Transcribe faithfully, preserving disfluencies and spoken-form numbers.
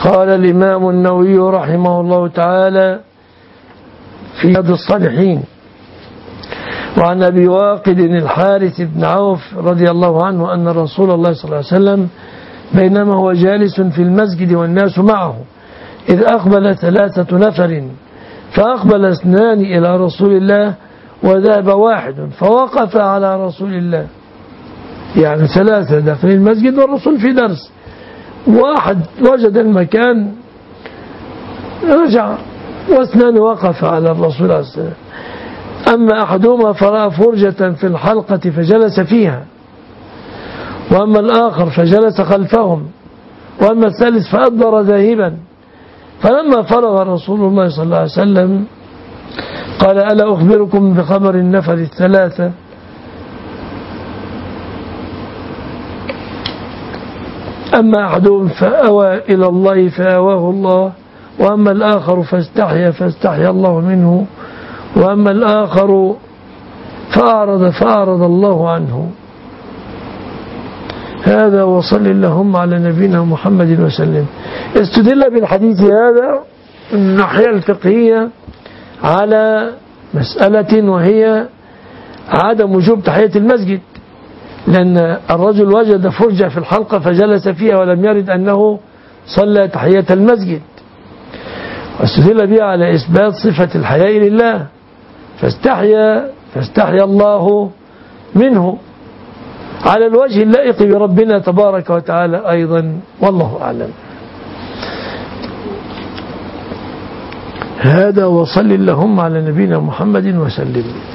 قال الإمام النووي رحمه الله تعالى في رياض الصالحين: وعن أبي واقد الحارث بن عوف رضي الله عنه أن رسول الله صلى الله عليه وسلم بينما هو جالس في المسجد والناس معه إذ أقبل ثلاثة نفر، فأقبل اثنان إلى رسول الله وذهب واحد فوقف على رسول الله. يعني ثلاثة داخل المسجد والرسول في درس، واحد وجد المكان رجع، واثنان وقف على الرسول عليه السلام. أما أحدهما فرأى فرجة في الحلقة فجلس فيها، وأما الآخر فجلس خلفهم، وأما الثالث فأدبر ذاهبا. فلما فرغ رسول الله صلى الله عليه وسلم قال: ألا أخبركم بخبر النفر الثلاثة؟ أما أحدهم فأوى إلى الله فآواه الله، وأما الآخر فاستحيا فاستحيا الله منه، وأما الآخر فأعرض فأعرض الله عنه. هذا وصل اللهم على نبينا محمد وسلم. استدل بالحديث هذا من الناحية الفقهية على مسألة، وهي عدم وجوب تحية المسجد، لأن الرجل وجد فرجة في الحلقة فجلس فيها ولم يرد أنه صلى تحية المسجد. واستدل بها على إثبات صفة الحياء لله، فاستحيا فاستحيا الله منه على الوجه اللائق بربنا تبارك وتعالى أيضا، والله أعلم. هذا وصل اللهم على نبينا محمد وسلم.